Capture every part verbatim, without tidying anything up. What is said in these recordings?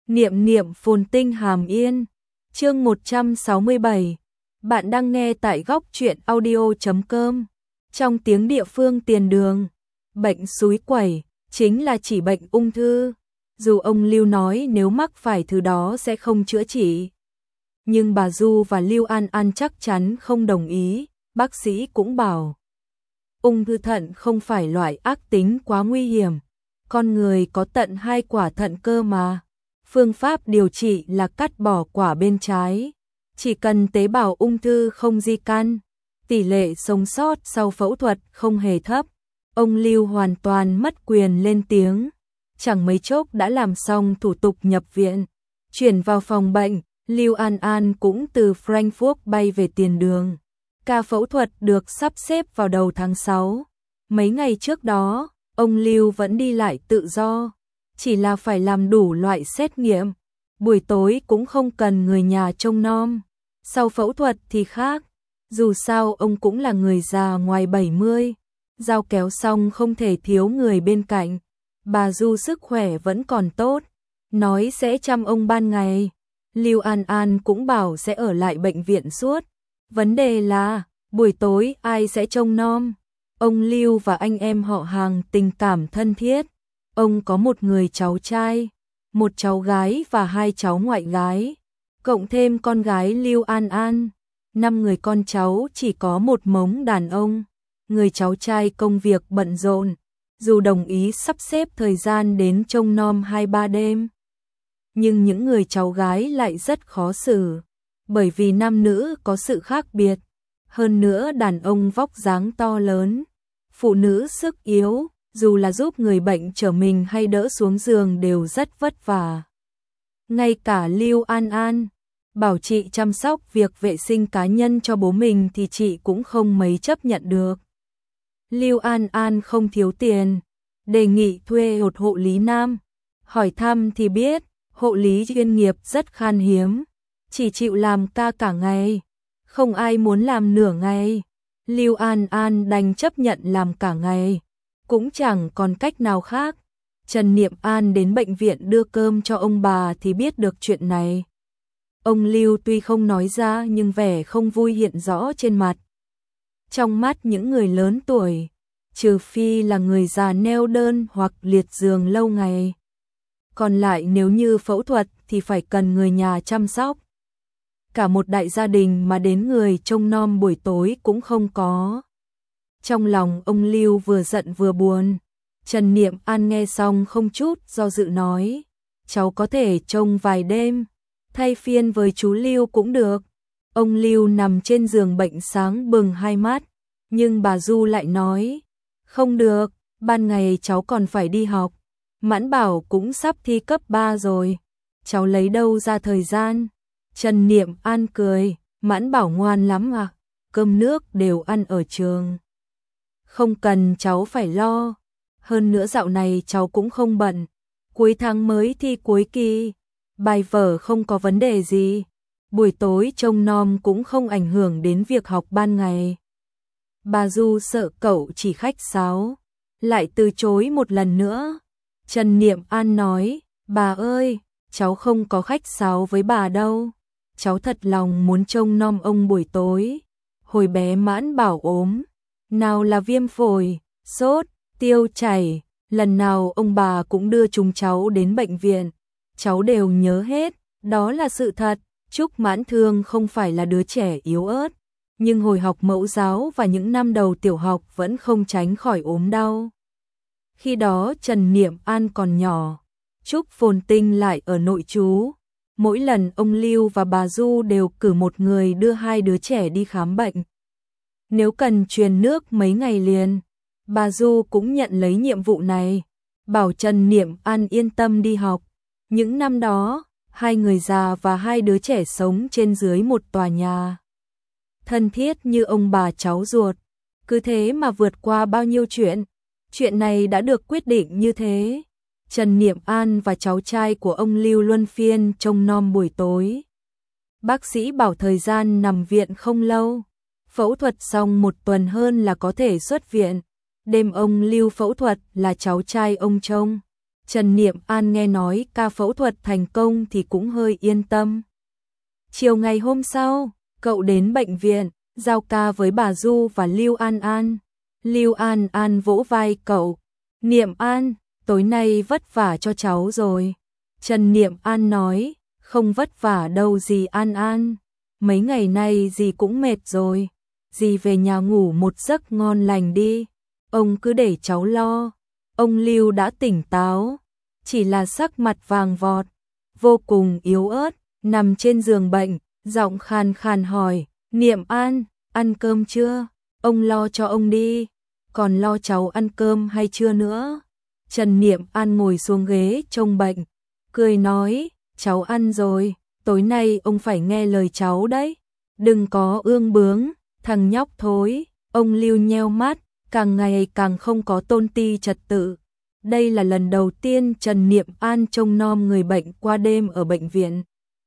Niệm niệm phồn tinh hàm yên. Chương một trăm sáu mươi bảy. Bạn đang nghe tại góc truyện audio chấm com. Trong tiếng địa phương tiền đường, bệnh súi quẩy chính là chỉ bệnh ung thư. Dù ông Lưu nói nếu mắc phải thứ đó sẽ không chữa trị, nhưng bà Du và Lưu An An chắc chắn không đồng ý. Bác sĩ cũng bảo ung thư thận không phải loại ác tính quá nguy hiểm. Con người có tận hai quả thận cơ mà. Phương pháp điều trị là cắt bỏ quả bên trái. Chỉ cần tế bào ung thư không di căn, tỷ lệ sống sót sau phẫu thuật không hề thấp. Ông Lưu hoàn toàn mất quyền lên tiếng. Chẳng mấy chốc đã làm xong thủ tục nhập viện, chuyển vào phòng bệnh. Lưu An An cũng từ Frankfurt bay về tiền đường. Ca phẫu thuật được sắp xếp vào đầu tháng sáu. Mấy ngày trước đó, ông Lưu vẫn đi lại tự do, chỉ là phải làm đủ loại xét nghiệm. Buổi tối cũng không cần người nhà trông nom. Sau phẫu thuật thì khác, dù sao ông cũng là người già ngoài bảy mươi, dao kéo xong không thể thiếu người bên cạnh. Bà Du sức khỏe vẫn còn tốt, nói sẽ chăm ông ban ngày. Lưu An An cũng bảo sẽ ở lại bệnh viện suốt. Vấn đề là buổi tối ai sẽ trông nom? Ông Lưu và anh em họ hàng tình cảm thân thiết. Ông có một người cháu trai, một cháu gái và hai cháu ngoại gái, cộng thêm con gái Lưu An An. Năm người con cháu chỉ có một mống đàn ông. Người cháu trai công việc bận rộn, dù đồng ý sắp xếp thời gian đến trông nom hai ba đêm, nhưng những người cháu gái lại rất khó xử, bởi vì nam nữ có sự khác biệt. Hơn nữa đàn ông vóc dáng to lớn, phụ nữ sức yếu, dù là giúp người bệnh chở mình hay đỡ xuống giường đều rất vất vả. Ngay cả Lưu An An bảo chị chăm sóc việc vệ sinh cá nhân cho bố mình thì chị cũng không mấy chấp nhận được. Lưu An An không thiếu tiền, đề nghị thuê một hộ lý nam. Hỏi thăm thì biết, hộ lý chuyên nghiệp rất khan hiếm, chỉ chịu làm ca cả ngày, không ai muốn làm nửa ngày. Lưu An An đành chấp nhận làm cả ngày, cũng chẳng còn cách nào khác. Trần Niệm An đến bệnh viện đưa cơm cho ông bà thì biết được chuyện này. Ông Lưu tuy không nói ra nhưng vẻ không vui hiện rõ trên mặt. Trong mắt những người lớn tuổi, trừ phi là người già neo đơn hoặc liệt giường lâu ngày, còn lại nếu như phẫu thuật thì phải cần người nhà chăm sóc. Cả một đại gia đình mà đến người trông nom buổi tối cũng không có. Trong lòng ông Lưu vừa giận vừa buồn. Trần Niệm An nghe xong không chút do dự nói, cháu có thể trông vài đêm, thay phiên với chú Lưu cũng được. Ông Lưu nằm trên giường bệnh sáng bừng hai mắt, nhưng bà Du lại nói, không được, ban ngày cháu còn phải đi học. Mãn Bảo cũng sắp thi cấp ba rồi, cháu lấy đâu ra thời gian? Trần Niệm An cười, Mãn Bảo ngoan lắm à, cơm nước đều ăn ở trường, không cần cháu phải lo. Hơn nữa dạo này cháu cũng không bận, cuối tháng mới thi cuối kỳ, bài vở không có vấn đề gì, buổi tối trông nom cũng không ảnh hưởng đến việc học ban ngày. Bà Du sợ cậu chỉ khách sáo, lại từ chối một lần nữa. Trần Niệm An nói, bà ơi, cháu không có khách sáo với bà đâu, cháu thật lòng muốn trông nom ông buổi tối. Hồi bé Mãn Bảo ốm, nào là viêm phổi, sốt, tiêu chảy, lần nào ông bà cũng đưa chúng cháu đến bệnh viện, cháu đều nhớ hết, đó là sự thật. Trúc Mãn Thương không phải là đứa trẻ yếu ớt, nhưng hồi học mẫu giáo và những năm đầu tiểu học vẫn không tránh khỏi ốm đau. Khi đó Trần Niệm An còn nhỏ, Trúc Phồn Tinh lại ở nội trú. Mỗi lần ông Lưu và bà Du đều cử một người đưa hai đứa trẻ đi khám bệnh. Nếu cần truyền nước mấy ngày liền, bà Du cũng nhận lấy nhiệm vụ này, bảo Trần Niệm An yên tâm đi học. Những năm đó, hai người già và hai đứa trẻ sống trên dưới một tòa nhà, thân thiết như ông bà cháu ruột. Cứ thế mà vượt qua bao nhiêu chuyện. Chuyện này đã được quyết định như thế. Trần Niệm An và cháu trai của ông Lưu luân phiên trông nom buổi tối. Bác sĩ bảo thời gian nằm viện không lâu, phẫu thuật xong một tuần hơn là có thể xuất viện. Đêm ông Lưu phẫu thuật là cháu trai ông trông. Trần Niệm An nghe nói ca phẫu thuật thành công thì cũng hơi yên tâm. Chiều ngày hôm sau, cậu đến bệnh viện, giao ca với bà Du và Lưu An An. Lưu An An vỗ vai cậu. Niệm An, tối nay vất vả cho cháu rồi. Trần Niệm An nói, không vất vả đâu dì An An. Mấy ngày nay dì cũng mệt rồi. Dì về nhà ngủ một giấc ngon lành đi. Ông cứ để cháu lo. Ông Lưu đã tỉnh táo, chỉ là sắc mặt vàng vọt, vô cùng yếu ớt, nằm trên giường bệnh, giọng khàn khàn hỏi, Niệm An, ăn cơm chưa? Ông lo cho ông đi, còn lo cháu ăn cơm hay chưa nữa? Trần Niệm An ngồi xuống ghế trông bệnh, cười nói, cháu ăn rồi, tối nay ông phải nghe lời cháu đấy, đừng có ương bướng, thằng nhóc thối. Ông Lưu nheo mắt, càng ngày càng không có tôn ti trật tự. Đây là lần đầu tiên Trần Niệm An trông nom người bệnh qua đêm ở bệnh viện.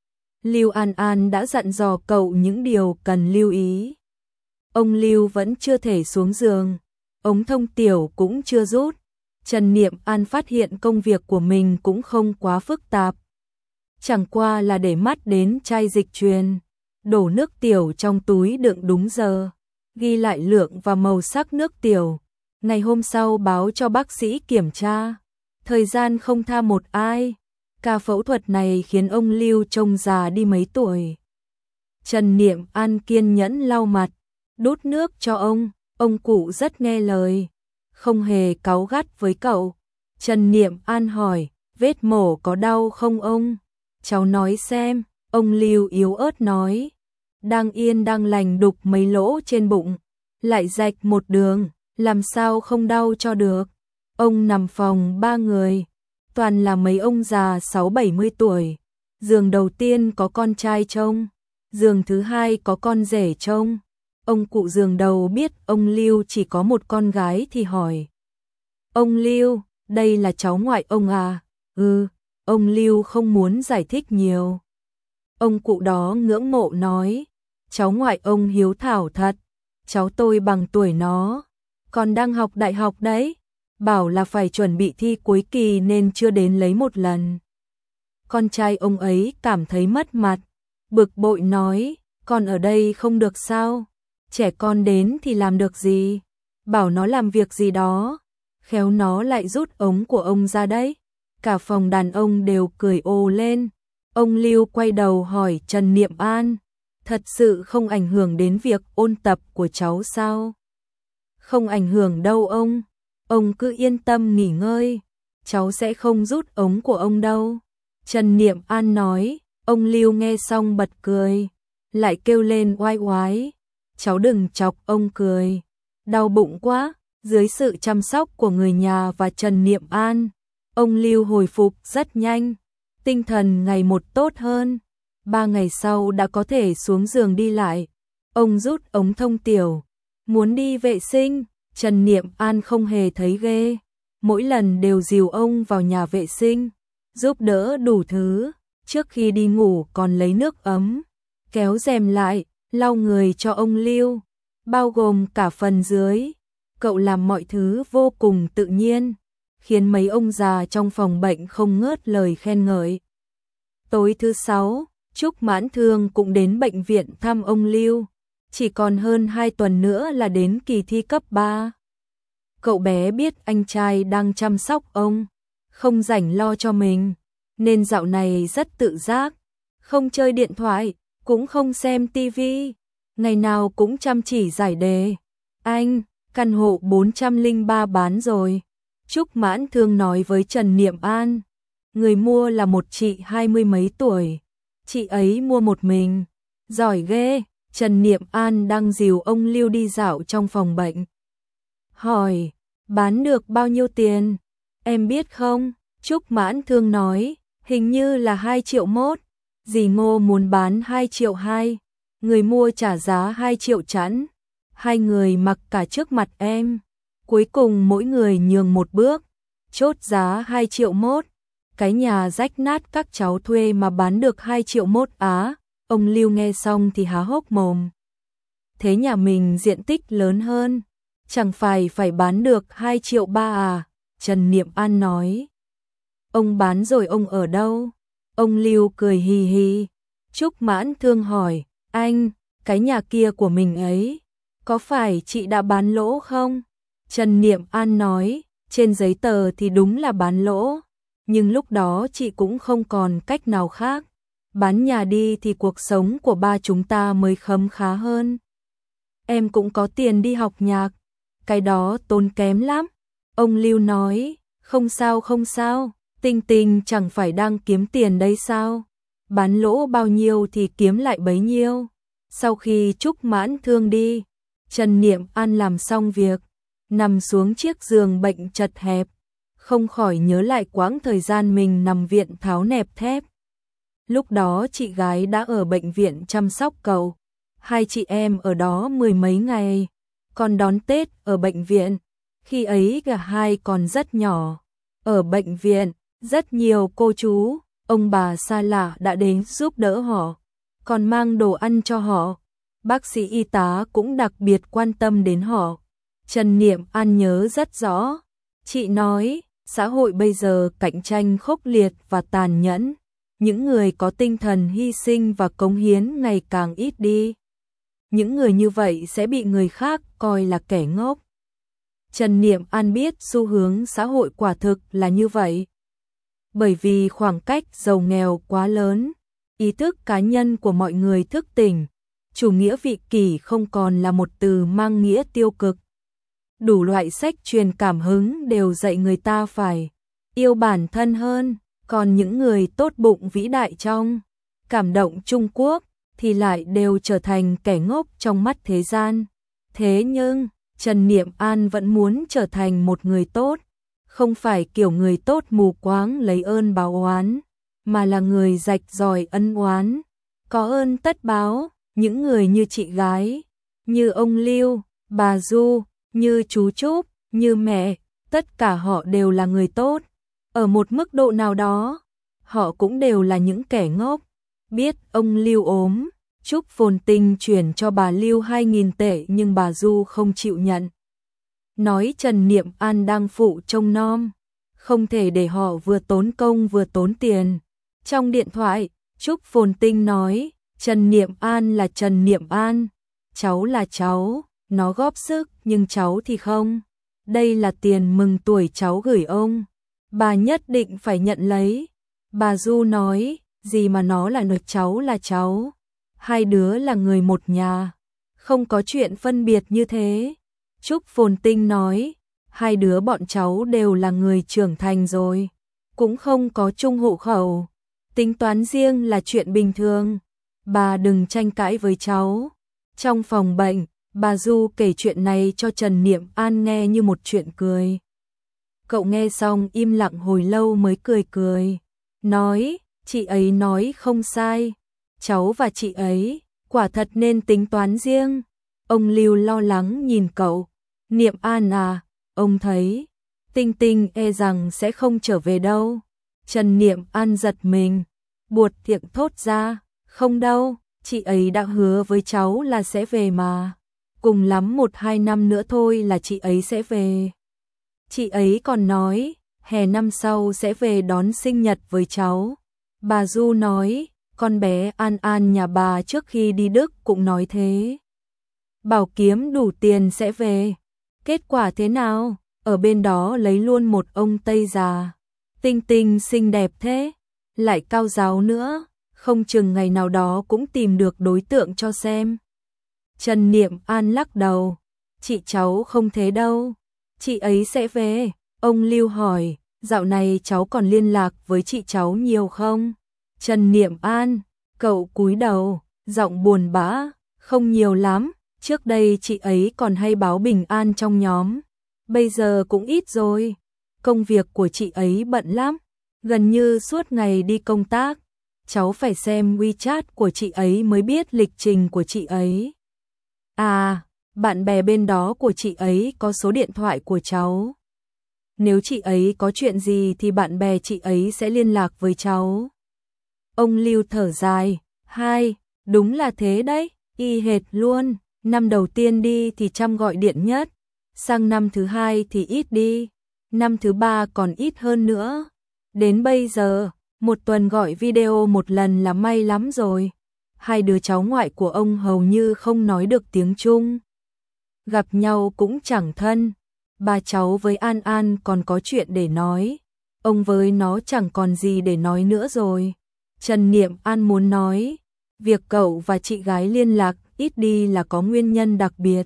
Lưu An An đã dặn dò cậu những điều cần lưu ý. Ông Lưu vẫn chưa thể xuống giường, ống thông tiểu cũng chưa rút. Trần Niệm An phát hiện công việc của mình cũng không quá phức tạp. Chẳng qua là để mắt đến chai dịch truyền, đổ nước tiểu trong túi đựng đúng giờ, ghi lại lượng và màu sắc nước tiểu. Ngày hôm sau báo cho bác sĩ kiểm tra, thời gian không tha một ai. Ca phẫu thuật này khiến ông Lưu trông già đi mấy tuổi. Trần Niệm An kiên nhẫn lau mặt, đút nước cho ông, ông cụ rất nghe lời, không hề cáu gắt với cậu. Trần Niệm An hỏi, vết mổ có đau không ông? Cháu nói xem, ông Lưu yếu ớt nói, đang yên đang lành đục mấy lỗ trên bụng, lại rạch một đường, làm sao không đau cho được. Ông nằm phòng ba người, toàn là mấy ông già sáu bảy mươi tuổi. Giường đầu tiên có con trai trông, giường thứ hai có con rể trông. Ông cụ giường đầu biết ông Lưu chỉ có một con gái thì hỏi, ông Lưu, đây là cháu ngoại ông à? Ừ, ông Lưu không muốn giải thích nhiều. Ông cụ đó ngưỡng mộ nói, cháu ngoại ông hiếu thảo thật, cháu tôi bằng tuổi nó, còn đang học đại học đấy, bảo là phải chuẩn bị thi cuối kỳ nên chưa đến lấy một lần. Con trai ông ấy cảm thấy mất mặt, bực bội nói, con ở đây không được sao? Trẻ con đến thì làm được gì? Bảo nó làm việc gì đó, khéo nó lại rút ống của ông ra đấy. Cả phòng đàn ông đều cười ồ lên. Ông Lưu quay đầu hỏi Trần Niệm An, thật sự không ảnh hưởng đến việc ôn tập của cháu sao? Không ảnh hưởng đâu ông, ông cứ yên tâm nghỉ ngơi, cháu sẽ không rút ống của ông đâu. Trần Niệm An nói. Ông Lưu nghe xong bật cười, lại kêu lên oai oái, cháu đừng chọc ông cười, đau bụng quá. Dưới sự chăm sóc của người nhà và Trần Niệm An, ông Lưu hồi phục rất nhanh, tinh thần ngày một tốt hơn. Ba ngày sau đã có thể xuống giường đi lại. Ông rút ống thông tiểu, muốn đi vệ sinh, Trần Niệm An không hề thấy ghê, mỗi lần đều dìu ông vào nhà vệ sinh, giúp đỡ đủ thứ. Trước khi đi ngủ còn lấy nước ấm, kéo rèm lại, lau người cho ông Lưu, bao gồm cả phần dưới. Cậu làm mọi thứ vô cùng tự nhiên, khiến mấy ông già trong phòng bệnh không ngớt lời khen ngợi. Tối thứ sáu, Trúc Mãn Thương cũng đến bệnh viện thăm ông Lưu, chỉ còn hơn hai tuần nữa là đến kỳ thi cấp ba. Cậu bé biết anh trai đang chăm sóc ông, không rảnh lo cho mình, nên dạo này rất tự giác, không chơi điện thoại, cũng không xem tivi, ngày nào cũng chăm chỉ giải đề. Anh, căn hộ bốn trăm lẻ ba bán rồi. Trúc Mãn Thương nói với Trần Niệm An. Người mua là một chị hai mươi mấy tuổi. Chị ấy mua một mình. Giỏi ghê. Trần Niệm An đang dìu ông Lưu đi dạo trong phòng bệnh. Hỏi, bán được bao nhiêu tiền? Em biết không? Trúc Mãn Thương nói, hình như là hai triệu mốt. Dì Ngô muốn bán hai triệu hai. Người mua trả giá hai triệu chẵn. Hai người mặc cả trước mặt em. Cuối cùng mỗi người nhường một bước, chốt giá hai triệu mốt. Cái nhà rách nát các cháu thuê mà bán được hai triệu mốt á. Ông Lưu nghe xong thì há hốc mồm. Thế nhà mình diện tích lớn hơn, chẳng phải phải bán được hai triệu ba à? Trần Niệm An nói. Ông bán rồi ông ở đâu? Ông Lưu cười hì hì. Trúc Mãn Thương hỏi, anh, cái nhà kia của mình ấy, có phải chị đã bán lỗ không? Trần Niệm An nói, trên giấy tờ thì đúng là bán lỗ, nhưng lúc đó chị cũng không còn cách nào khác. Bán nhà đi thì cuộc sống của ba chúng ta mới khấm khá hơn. Em cũng có tiền đi học nhạc, cái đó tốn kém lắm. Ông Lưu nói, không sao không sao, Tinh Tinh chẳng phải đang kiếm tiền đây sao? Bán lỗ bao nhiêu thì kiếm lại bấy nhiêu. Sau khi Trúc Mãn Thương đi, Trần Niệm An làm xong việc, nằm xuống chiếc giường bệnh chật hẹp, không khỏi nhớ lại quãng thời gian mình nằm viện tháo nẹp thép. Lúc đó chị gái đã ở bệnh viện chăm sóc cậu, hai chị em ở đó mười mấy ngày, còn đón Tết ở bệnh viện, khi ấy cả hai còn rất nhỏ. Ở bệnh viện, rất nhiều cô chú, ông bà xa lạ đã đến giúp đỡ họ, còn mang đồ ăn cho họ. Bác sĩ y tá cũng đặc biệt quan tâm đến họ. Trần Niệm An nhớ rất rõ. Chị nói, xã hội bây giờ cạnh tranh khốc liệt và tàn nhẫn. Những người có tinh thần hy sinh và cống hiến ngày càng ít đi. Những người như vậy sẽ bị người khác coi là kẻ ngốc. Trần Niệm An biết xu hướng xã hội quả thực là như vậy. Bởi vì khoảng cách giàu nghèo quá lớn, ý thức cá nhân của mọi người thức tỉnh, chủ nghĩa vị kỷ không còn là một từ mang nghĩa tiêu cực. Đủ loại sách truyền cảm hứng đều dạy người ta phải yêu bản thân hơn, còn những người tốt bụng vĩ đại trong cảm động Trung Quốc thì lại đều trở thành kẻ ngốc trong mắt thế gian. Thế nhưng, Trần Niệm An vẫn muốn trở thành một người tốt, không phải kiểu người tốt mù quáng lấy ơn báo oán, mà là người rạch ròi ân oán, có ơn tất báo. Những người như chị gái, như ông Lưu, bà Du, như chú Trúc, như mẹ, tất cả họ đều là người tốt. Ở một mức độ nào đó, họ cũng đều là những kẻ ngốc. Biết ông Lưu ốm, Trúc Phồn Tinh chuyển cho bà Lưu hai nghìn tệ nhưng bà Du không chịu nhận. Nói Trần Niệm An đang phụ trông nom, không thể để họ vừa tốn công vừa tốn tiền. Trong điện thoại, Trúc Phồn Tinh nói, Trần Niệm An là Trần Niệm An, cháu là cháu, nó góp sức nhưng cháu thì không. Đây là tiền mừng tuổi cháu gửi ông, bà nhất định phải nhận lấy. Bà Du nói, gì mà nó là nội cháu là cháu, hai đứa là người một nhà, không có chuyện phân biệt như thế. Trúc Phồn Tinh nói, hai đứa bọn cháu đều là người trưởng thành rồi, cũng không có chung hộ khẩu, tính toán riêng là chuyện bình thường. Bà đừng tranh cãi với cháu. Trong phòng bệnh, bà Du kể chuyện này cho Trần Niệm An nghe như một chuyện cười. Cậu nghe xong im lặng hồi lâu mới cười cười, nói, chị ấy nói không sai, cháu và chị ấy quả thật nên tính toán riêng. Ông Lưu lo lắng nhìn cậu, Niệm An à, ông thấy Tinh Tinh e rằng sẽ không trở về đâu. Trần Niệm An giật mình, buột miệng thốt ra, không đâu, chị ấy đã hứa với cháu là sẽ về mà, cùng lắm một hai năm nữa thôi là chị ấy sẽ về. Chị ấy còn nói, hè năm sau sẽ về đón sinh nhật với cháu. Bà Du nói, con bé An An nhà bà trước khi đi Đức cũng nói thế. Bảo kiếm đủ tiền sẽ về. Kết quả thế nào? Ở bên đó lấy luôn một ông Tây già. Tinh Tinh xinh đẹp thế, lại cao ráo nữa, không chừng ngày nào đó cũng tìm được đối tượng cho xem. Trần Niệm An lắc đầu, chị cháu không thế đâu, chị ấy sẽ về. Ông Lưu hỏi, dạo này cháu còn liên lạc với chị cháu nhiều không? Trần Niệm An, cậu cúi đầu, giọng buồn bã, không nhiều lắm, trước đây chị ấy còn hay báo bình an trong nhóm, bây giờ cũng ít rồi, công việc của chị ấy bận lắm, gần như suốt ngày đi công tác, cháu phải xem WeChat của chị ấy mới biết lịch trình của chị ấy. À, bạn bè bên đó của chị ấy có số điện thoại của cháu. Nếu chị ấy có chuyện gì thì bạn bè chị ấy sẽ liên lạc với cháu. Ông Lưu thở dài, hai, đúng là thế đấy, y hệt luôn, năm đầu tiên đi thì chăm gọi điện nhất, sang năm thứ hai thì ít đi, năm thứ ba còn ít hơn nữa. Đến bây giờ, một tuần gọi video một lần là may lắm rồi. Hai đứa cháu ngoại của ông hầu như không nói được tiếng Trung. Gặp nhau cũng chẳng thân. Ba cháu với An An còn có chuyện để nói. Ông với nó chẳng còn gì để nói nữa rồi. Trần Niệm An muốn nói, việc cậu và chị gái liên lạc ít đi là có nguyên nhân đặc biệt.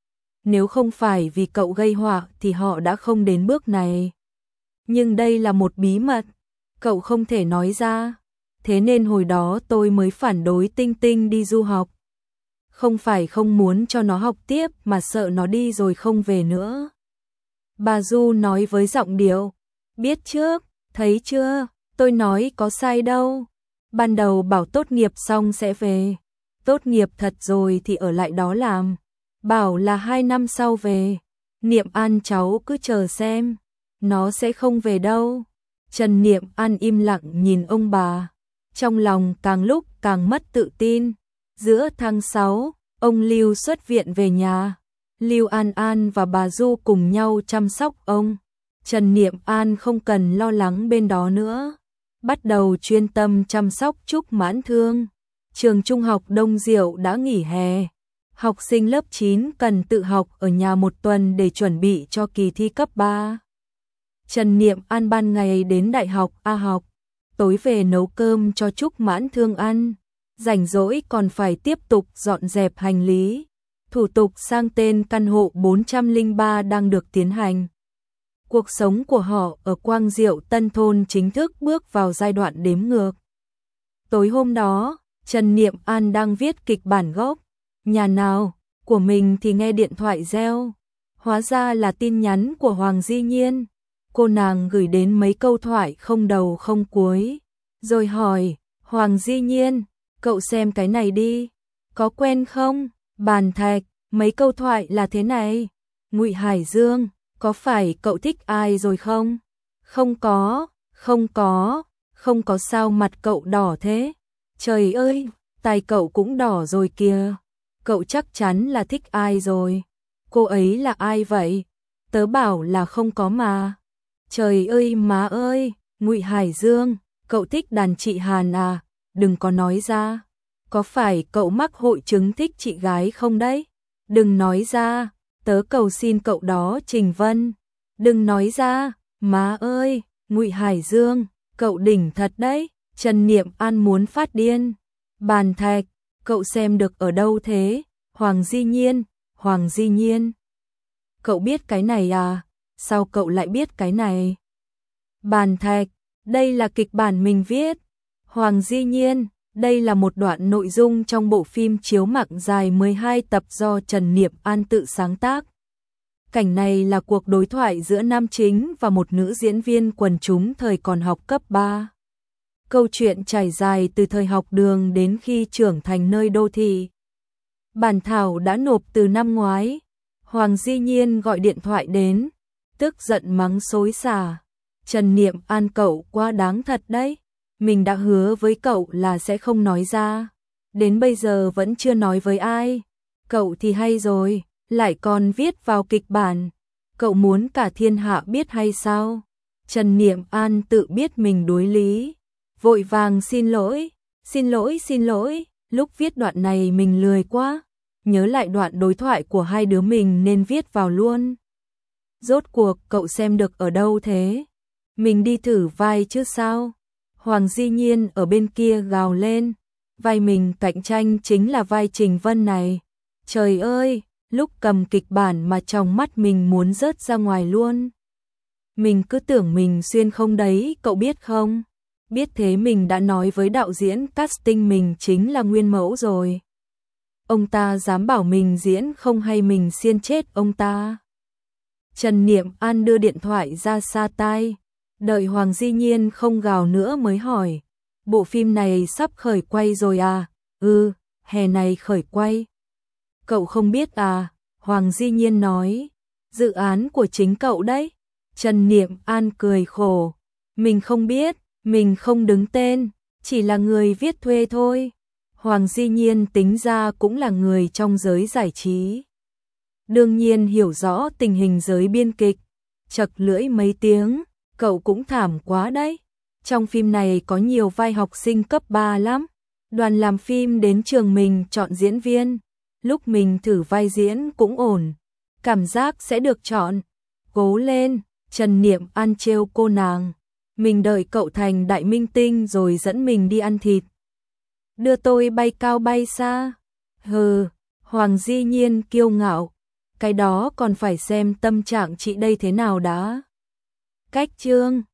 Nếu không phải vì cậu gây họa thì họ đã không đến bước này. Nhưng đây là một bí mật, cậu không thể nói ra. Thế nên hồi đó tôi mới phản đối Tinh Tinh đi du học. Không phải không muốn cho nó học tiếp mà sợ nó đi rồi không về nữa. Bà Du nói với giọng điệu, biết trước, thấy chưa, tôi nói có sai đâu. Ban đầu bảo tốt nghiệp xong sẽ về. Tốt nghiệp thật rồi thì ở lại đó làm. Bảo là hai năm sau về. Niệm An cháu cứ chờ xem. Nó sẽ không về đâu. Trần Niệm An im lặng nhìn ông bà. Trong lòng càng lúc càng mất tự tin. Giữa tháng sáu, ông Lưu xuất viện về nhà. Lưu An An và bà Du cùng nhau chăm sóc ông. Trần Niệm An không cần lo lắng bên đó nữa. Bắt đầu chuyên tâm chăm sóc Trúc Mãn Thương. Trường trung học Đông Diệu đã nghỉ hè. Học sinh lớp chín cần tự học ở nhà một tuần để chuẩn bị cho kỳ thi cấp ba. Trần Niệm An ban ngày đến đại học A học, tối về nấu cơm cho Trúc Mãn Thương ăn. Rảnh rỗi còn phải tiếp tục dọn dẹp hành lý. Thủ tục sang tên căn hộ bốn trăm lẻ ba đang được tiến hành. Cuộc sống của họ ở Quang Diệu Tân Thôn chính thức bước vào giai đoạn đếm ngược. Tối hôm đó, Trần Niệm An đang viết kịch bản gốc. Nhà nào, của mình thì nghe điện thoại reo. Hóa ra là tin nhắn của Hoàng Di Nhiên. Cô nàng gửi đến mấy câu thoại không đầu không cuối. Rồi hỏi, Hoàng Di Nhiên, cậu xem cái này đi. Có quen không? Bàn thạch, mấy câu thoại là thế này. Ngụy Hải Dương, có phải cậu thích ai rồi không? Không có, không có, không có sao mặt cậu đỏ thế? Trời ơi, tai cậu cũng đỏ rồi kìa. Cậu chắc chắn là thích ai rồi. Cô ấy là ai vậy? Tớ bảo là không có mà. Trời ơi má ơi, Ngụy Hải Dương, cậu thích đàn chị Hàn à? Đừng có nói ra. Có phải cậu mắc hội chứng thích chị gái không đấy? Đừng nói ra, tớ cầu xin cậu đó Trình Vân. Đừng nói ra, má ơi, Ngụy Hải Dương, cậu đỉnh thật đấy. Trần Niệm An muốn phát điên. Bàn thạch, cậu xem được ở đâu thế? Hoàng Di Nhiên, Hoàng Di Nhiên. Cậu biết cái này à? Sao cậu lại biết cái này? Bàn thạch, đây là kịch bản mình viết. Hoàng Di Nhiên, đây là một đoạn nội dung trong bộ phim chiếu mặc dài mười hai tập do Trần Niệm An tự sáng tác. Cảnh này là cuộc đối thoại giữa nam chính và một nữ diễn viên quần chúng thời còn học cấp ba. Câu chuyện trải dài từ thời học đường đến khi trưởng thành nơi đô thị. Bản thảo đã nộp từ năm ngoái. Hoàng Di Nhiên gọi điện thoại đến, tức giận mắng xối xả. Trần Niệm An, cậu quá đáng thật đấy. Mình đã hứa với cậu là sẽ không nói ra. Đến bây giờ vẫn chưa nói với ai. Cậu thì hay rồi, lại còn viết vào kịch bản. Cậu muốn cả thiên hạ biết hay sao? Trần Niệm An tự biết mình đối lý. Vội vàng xin lỗi, xin lỗi xin lỗi. Lúc viết đoạn này mình lười quá. Nhớ lại đoạn đối thoại của hai đứa mình nên viết vào luôn. Rốt cuộc cậu xem được ở đâu thế? Mình đi thử vai chứ sao? Hoàng Di Nhiên ở bên kia gào lên. Vai mình cạnh tranh chính là vai Trình Vân này. Trời ơi, lúc cầm kịch bản mà trong mắt mình muốn rớt ra ngoài luôn. Mình cứ tưởng mình xuyên không đấy, cậu biết không? Biết thế mình đã nói với đạo diễn casting mình chính là nguyên mẫu rồi. Ông ta dám bảo mình diễn không hay mình xiên chết ông ta. Trần Niệm An đưa điện thoại ra xa tai. Đợi Hoàng Di Nhiên không gào nữa mới hỏi. Bộ phim này sắp khởi quay rồi à? Ừ, hè này khởi quay. Cậu không biết à? Hoàng Di Nhiên nói. Dự án của chính cậu đấy. Trần Niệm An cười khổ. Mình không biết, mình không đứng tên, chỉ là người viết thuê thôi. Hoàng Di Nhiên tính ra cũng là người trong giới giải trí. Đương nhiên hiểu rõ tình hình giới biên kịch. Chật lưỡi mấy tiếng, cậu cũng thảm quá đấy. Trong phim này có nhiều vai học sinh cấp ba lắm. Đoàn làm phim đến trường mình chọn diễn viên. Lúc mình thử vai diễn cũng ổn. Cảm giác sẽ được chọn. Cố lên, Trần Niệm An trêu cô nàng. Mình đợi cậu thành đại minh tinh rồi dẫn mình đi ăn thịt. Đưa tôi bay cao bay xa. Hừ, Hoàng Di Nhiên kiêu ngạo. Cái đó còn phải xem tâm trạng chị đây thế nào đã. Cách chương